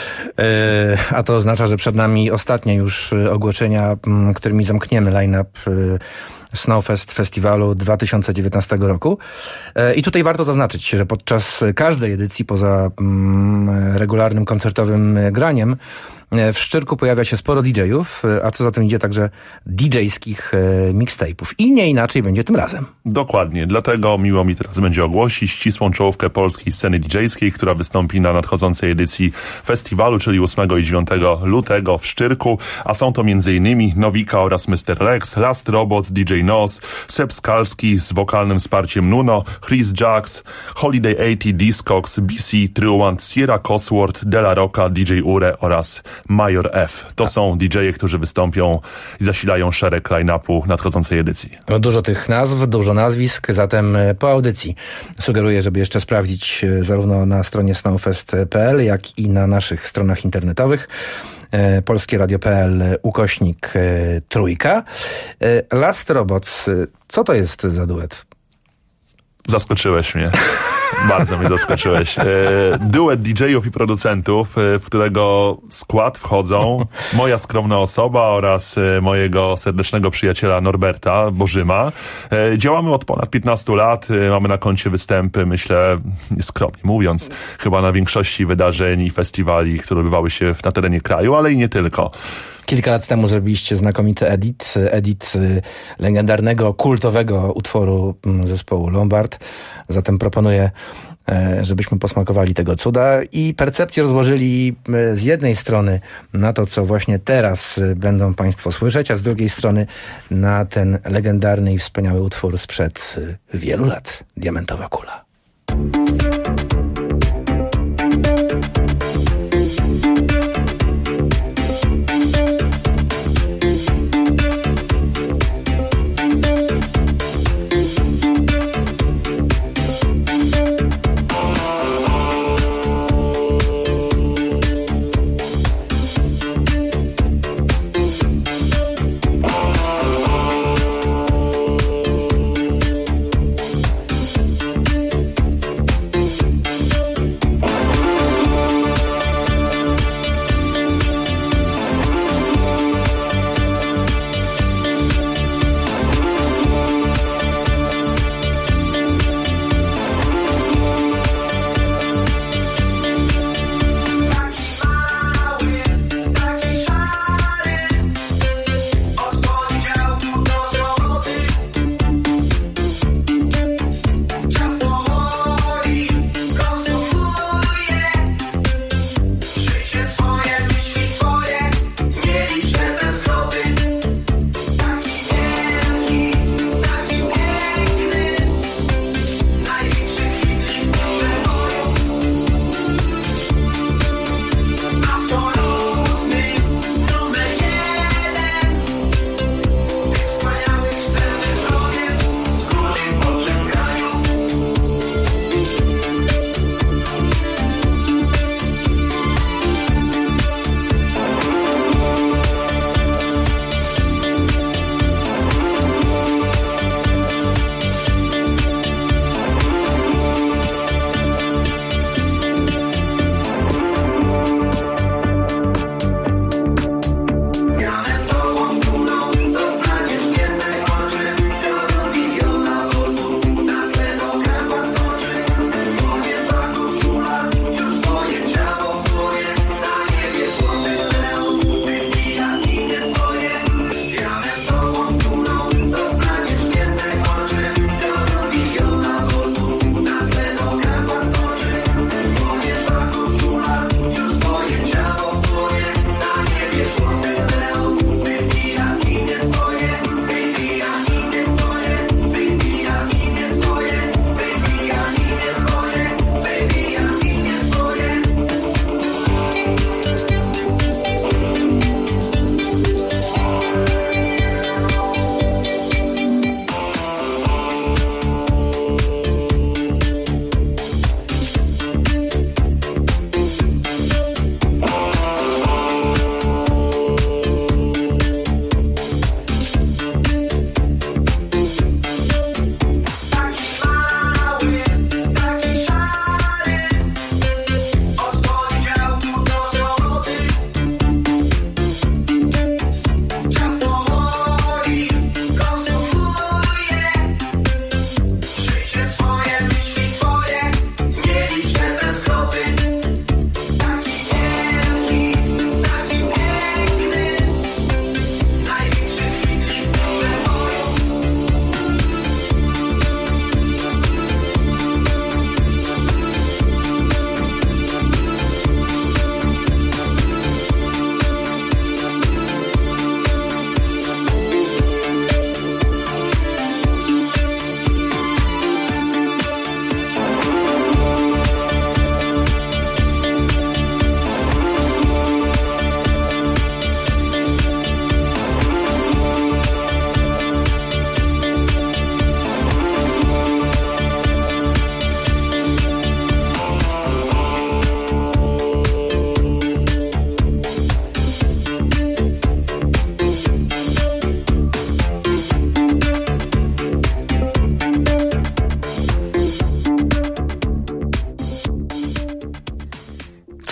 a to oznacza, że przed nami ostatnie już ogłoszenia, którymi zamkniemy line-up Snowfest Festiwalu dwa tysiące dziewiętnastego roku. I tutaj warto zaznaczyć, że podczas każdej edycji, poza regularnym koncertowym graniem, w Szczyrku pojawia się sporo didżejów, a co za tym idzie także didżejskich mixtape'ów. I nie inaczej będzie tym razem. Dokładnie, dlatego miło mi teraz będzie ogłosić ścisłą czołówkę polskiej sceny didżejskiej, która wystąpi na nadchodzącej edycji festiwalu, czyli ósmego i dziewiątego lutego w Szczyrku, a są to m.in. Nowika oraz mister Lex, Last Robots, D J Nos, Seb Skalski z wokalnym wsparciem Nuno, Chris Jax, Holiday osiemdziesiąt, Discogs, B C, Truant, Sierra Cosworth, Della Rocca, D J Ure oraz Major F. To są didżeje, którzy wystąpią i zasilają szereg line-upu nadchodzącej edycji. Dużo tych nazw, dużo nazwisk, zatem po audycji sugeruję, żeby jeszcze sprawdzić zarówno na stronie snowfest kropka p l, jak i na naszych stronach internetowych. polskie radio kropka p l ukośnik trójka. Last Robots, co to jest za duet? Zaskoczyłeś mnie. Bardzo mnie zaskoczyłeś. E, duet didżejów i producentów, e, w którego skład wchodzą moja skromna osoba oraz e, mojego serdecznego przyjaciela Norberta Bożyma. E, działamy od ponad piętnastu lat, e, mamy na koncie występy, myślę, skromnie mówiąc, chyba na większości wydarzeń i festiwali, które odbywały się na terenie kraju, ale i nie tylko. Kilka lat temu zrobiliście znakomity edit, edit legendarnego, kultowego utworu zespołu Lombard. Zatem proponuję, żebyśmy posmakowali tego cuda i percepcję rozłożyli z jednej strony na to, co właśnie teraz będą Państwo słyszeć, a z drugiej strony na ten legendarny i wspaniały utwór sprzed wielu lat. Diamentowa kula.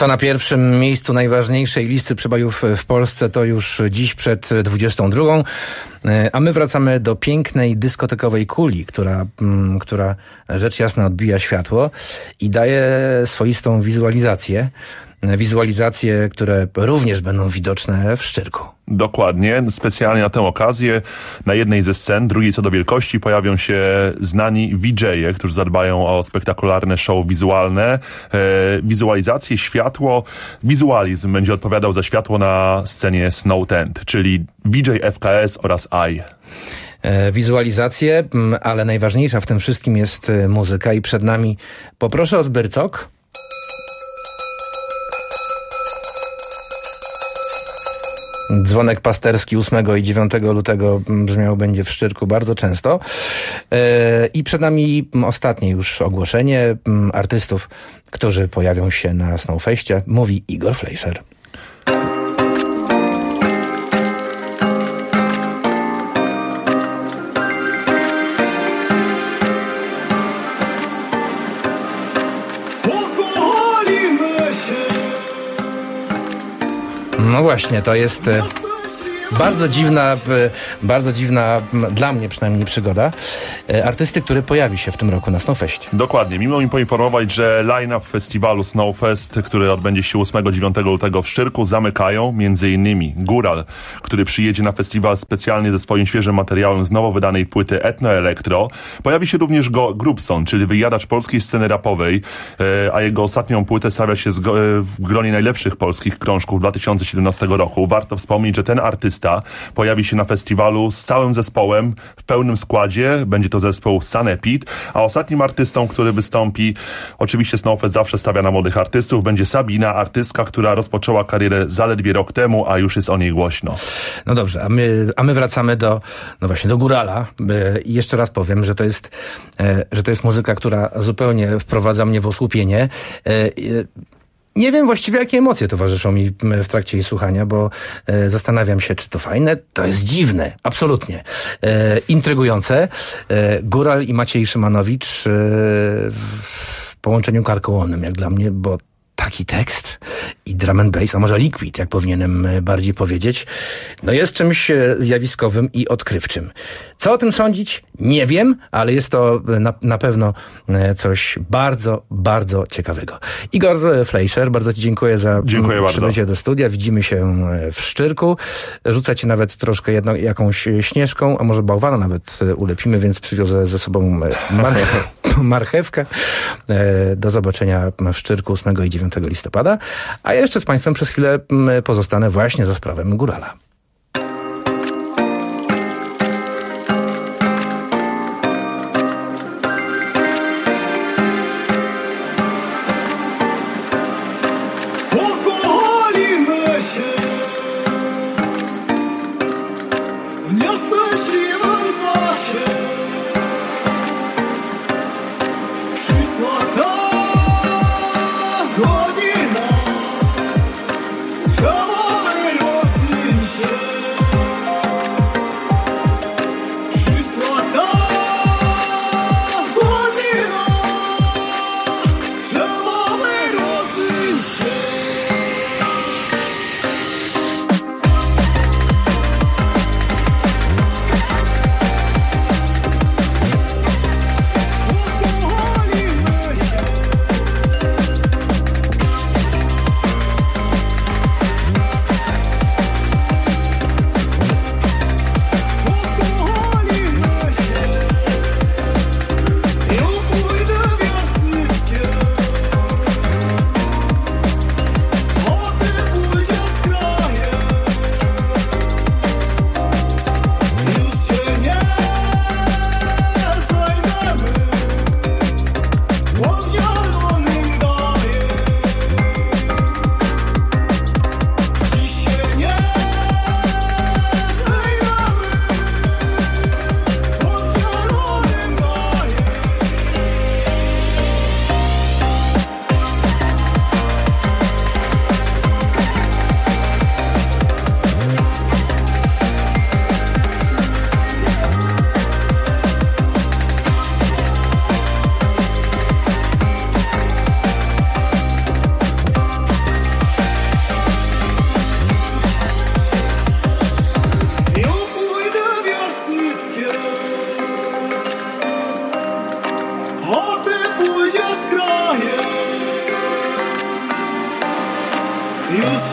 Co na pierwszym miejscu najważniejszej listy przebojów w Polsce, to już dziś przed dwudziestą drugą. A my wracamy do pięknej dyskotekowej kuli, która, która rzecz jasna odbija światło i daje swoistą wizualizację. Wizualizacje, które również będą widoczne w Szczyrku. Dokładnie. Specjalnie na tę okazję na jednej ze scen, drugiej co do wielkości, pojawią się znani V J-e, którzy zadbają o spektakularne show wizualne. E, wizualizacje, światło, wizualizm będzie odpowiadał za światło na scenie Snow Tent, czyli V J F K S oraz I. Wizualizacje, ale najważniejsza w tym wszystkim jest muzyka i przed nami poproszę o zbyrcok. Dzwonek pasterski ósmego i dziewiątego lutego brzmiał będzie w Szczyrku bardzo często. I przed nami ostatnie już ogłoszenie artystów, którzy pojawią się na Snowfestie. Mówi Igor Fleischer. No właśnie, to jest bardzo dziwna, bardzo dziwna, dla mnie przynajmniej, przygoda artysty, który pojawi się w tym roku na Snowfestie. Dokładnie. Miło mi poinformować, że line-up festiwalu Snowfest, który odbędzie się ósmego do dziewiątego lutego w Szczyrku, zamykają między innymi Góral, który przyjedzie na festiwal specjalnie ze swoim świeżym materiałem z nowo wydanej płyty Etno Elektro. Pojawi się również go Grubson, czyli wyjadacz polskiej sceny rapowej, a jego ostatnią płytę stawia się w gronie najlepszych polskich krążków dwa tysiące siedemnastego roku. Warto wspomnieć, że ten artysta pojawi się na festiwalu z całym zespołem w pełnym składzie. Będzie to zespół Sanepid, a ostatnim artystą, który wystąpi, oczywiście Snowfest zawsze stawia na młodych artystów, będzie Sabina, artystka, która rozpoczęła karierę zaledwie rok temu, a już jest o niej głośno. No dobrze, a my, a my wracamy do, no właśnie, do Górala. I jeszcze raz powiem, że to jest, że to jest muzyka, która zupełnie wprowadza mnie w osłupienie. Nie wiem właściwie, jakie emocje towarzyszą mi w trakcie jej słuchania, bo e, zastanawiam się, czy to fajne, to jest dziwne, absolutnie. E, intrygujące. E, Góral i Maciej Szymanowicz e, w połączeniu karkołomnym, jak dla mnie, bo taki tekst i drum and bass, a może liquid, jak powinienem bardziej powiedzieć, no jest czymś zjawiskowym i odkrywczym. Co o tym sądzić? Nie wiem, ale jest to na, na pewno coś bardzo, bardzo ciekawego. Igor Fleischer, bardzo Ci dziękuję za dziękuję przybycie bardzo. do studia. Widzimy się w Szczyrku. Rzucę Ci nawet troszkę jedno, jakąś śnieżką, a może bałwana nawet ulepimy, więc przywiozę ze sobą marchew, marchewkę. Do zobaczenia w Szczyrku ósmego i dziewiątego listopada. A ja jeszcze z Państwem przez chwilę pozostanę właśnie za sprawą Górala.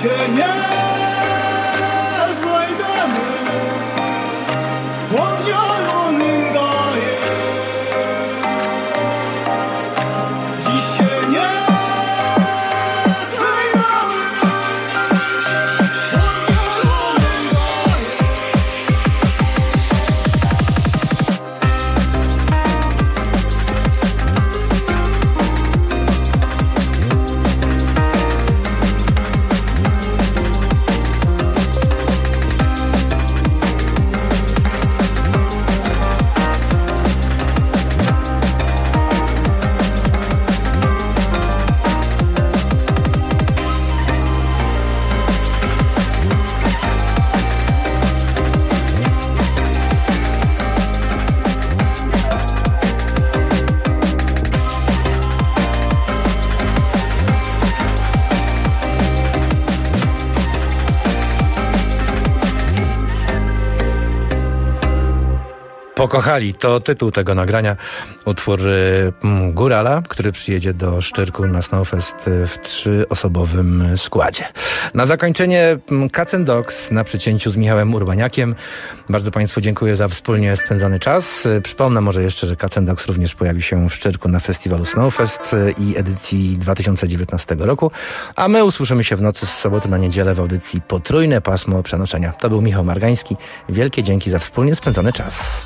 się nie znajdziemy pod zielonym gajem. Dziś się nie znajdziemy pod zielonym gajem. Pokochali, to tytuł tego nagrania. Utwór y, Górala, który przyjedzie do Szczyrku na Snowfest w trzyosobowym składzie. Na zakończenie Cats and Dogs na przecięciu z Michałem Urbaniakiem. Bardzo Państwu dziękuję za wspólnie spędzony czas. Przypomnę może jeszcze, że Cats and Dogs również pojawi się w Szczyrku na festiwalu Snowfest i edycji dwa tysiące dziewiętnastego roku. A my usłyszymy się w nocy z soboty na niedzielę w audycji Potrójne Pasmo Przenoszenia. To był Michał Margański. Wielkie dzięki za wspólnie spędzony czas.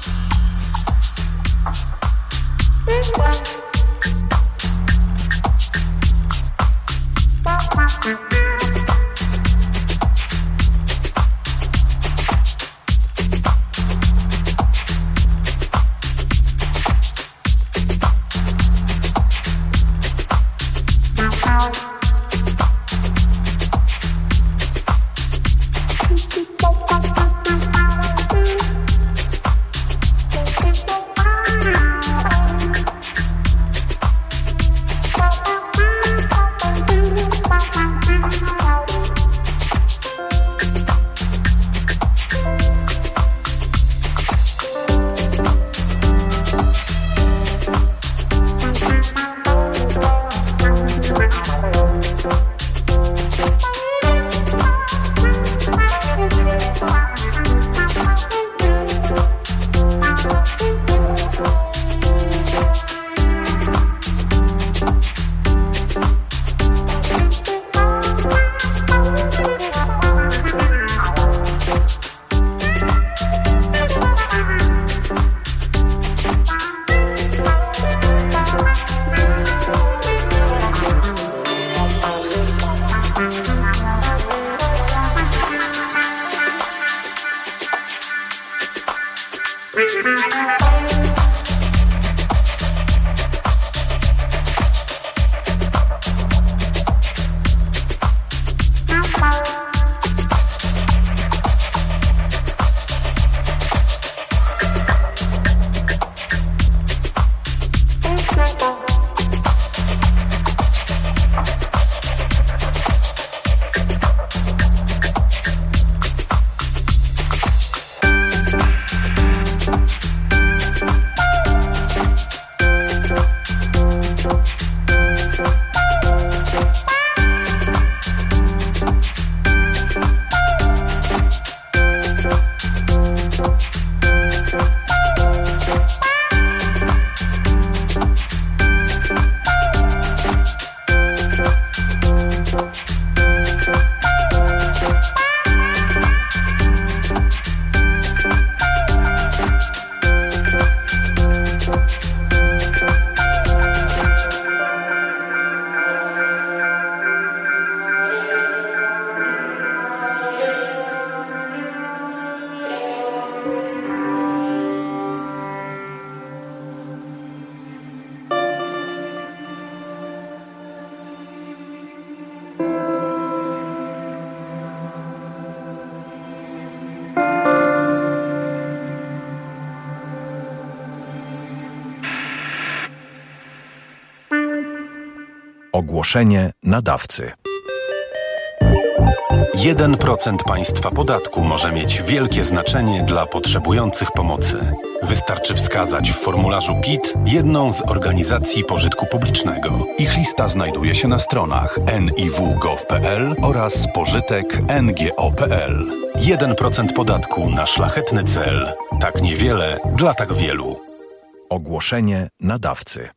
Ogłoszenie nadawcy. jeden procent państwa podatku może mieć wielkie znaczenie dla potrzebujących pomocy. Wystarczy wskazać w formularzu P I T jedną z organizacji pożytku publicznego. Ich lista znajduje się na stronach en i w kropka gov kropka pe el oraz pożytek kropka en ge o kropka pe el. jeden procent podatku na szlachetny cel. Tak niewiele dla tak wielu. Ogłoszenie nadawcy.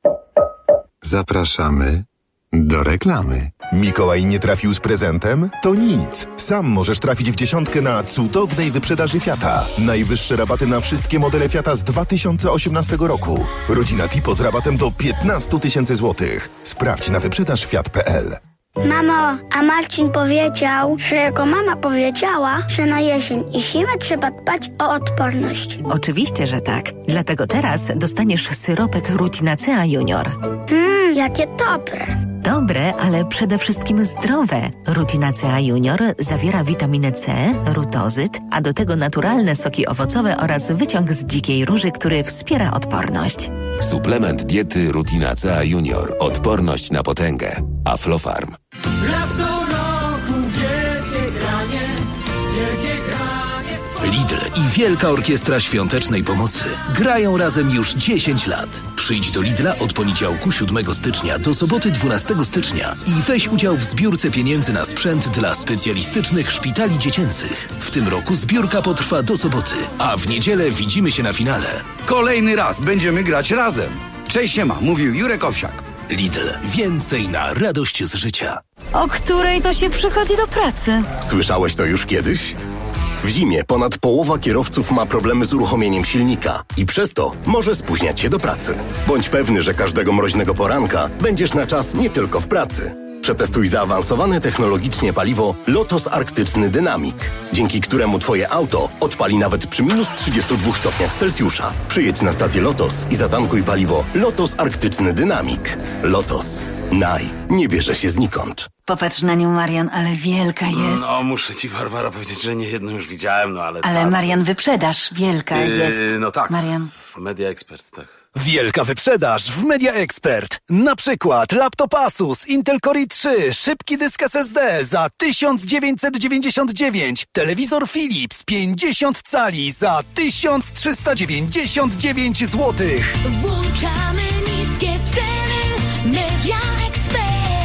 Zapraszamy do reklamy. Mikołaj nie trafił z prezentem? To nic. Sam możesz trafić w dziesiątkę na cudownej wyprzedaży Fiata. Najwyższe rabaty na wszystkie modele Fiata z dwa tysiące osiemnastego roku. Rodzina Tipo z rabatem do piętnaście tysięcy złotych. Sprawdź na wyprzedaż fiat kropka pe el. Mamo, a Marcin powiedział, że jego mama powiedziała, że na jesień i zimę trzeba dbać o odporność. Oczywiście, że tak. Dlatego teraz dostaniesz syropek Rutinacea Junior. Mmm, jakie dobre. Dobre, ale przede wszystkim zdrowe. Rutinacea Junior zawiera witaminę C, rutozyt, a do tego naturalne soki owocowe oraz wyciąg z dzikiej róży, który wspiera odporność. Suplement diety Rutinacea Junior. Odporność na potęgę. Aflofarm. Raz do roku wielkie granie, wielkie granie. Lidl i Wielka Orkiestra Świątecznej Pomocy grają razem już dziesięć lat. Przyjdź do Lidla od poniedziałku siódmego stycznia do soboty dwunastego stycznia i weź udział w zbiórce pieniędzy na sprzęt dla specjalistycznych szpitali dziecięcych. W tym roku zbiórka potrwa do soboty, a w niedzielę widzimy się na finale. Kolejny raz będziemy grać razem. Cześć, siema, mówił Jurek Owsiak. Lidl. Więcej na radość z życia. O której to się przychodzi do pracy? Słyszałeś to już kiedyś? W zimie ponad połowa kierowców ma problemy z uruchomieniem silnika i przez to może spóźniać się do pracy. Bądź pewny, że każdego mroźnego poranka będziesz na czas nie tylko w pracy. Przetestuj zaawansowane technologicznie paliwo Lotos Arktyczny Dynamic, dzięki któremu twoje auto odpali nawet przy minus trzydziestu dwóch stopniach Celsjusza. Przyjedź na stację Lotos i zatankuj paliwo Lotos Arktyczny Dynamic. Lotos. Naj. Nie bierze się znikąd. Popatrz na nią, Marian, ale wielka jest. No, muszę ci, Barbara, powiedzieć, że nie jedną już widziałem, no ale... Ale ta, Marian, jest... wyprzedaż, wielka yy, jest. No tak. Marian. Media Expert, tak. Wielka wyprzedaż w Media Expert. Na przykład laptop Asus Intel Core i trzy, szybki dysk es es de za tysiąc dziewięćset dziewięćdziesiąt dziewięć, telewizor Philips pięćdziesiąt cali za tysiąc trzysta dziewięćdziesiąt dziewięć złotych. Włączamy niskie ceny. Media Expert.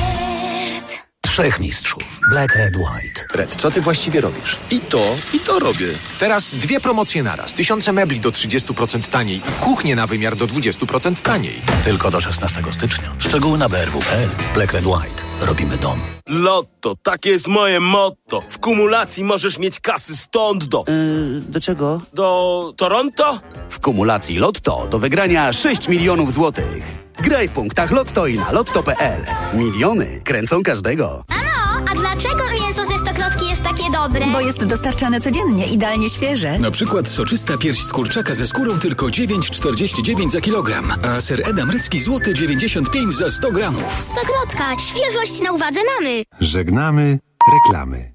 Trzech mistrzów. Black, Red, White. Red, co ty właściwie robisz? I to, i to robię. Teraz dwie promocje naraz. Tysiące mebli do trzydziestu procent taniej i kuchnie na wymiar do dwudziestu procent taniej. Tylko do szesnastego stycznia. Szczegóły na be er wu kropka pe el. Black, Red, White. Robimy dom. Lotto, takie jest moje motto. W kumulacji możesz mieć kasy stąd do... Yy, do czego? Do Toronto? W kumulacji Lotto do wygrania sześć milionów złotych. Graj w punktach Lotto i na lotto kropka pe el. Miliony kręcą każdego. Mamo, a dlaczego mięso ze Stokrotki jest takie dobre? Bo jest dostarczane codziennie, idealnie świeże. Na przykład soczysta pierś z kurczaka ze skórą tylko dziewięć czterdzieści dziewięć za kilogram, a ser edam rycki złoty dziewięćdziesiąt pięć za sto gramów. Stokrotka, świeżość na uwadze mamy. Żegnamy reklamy.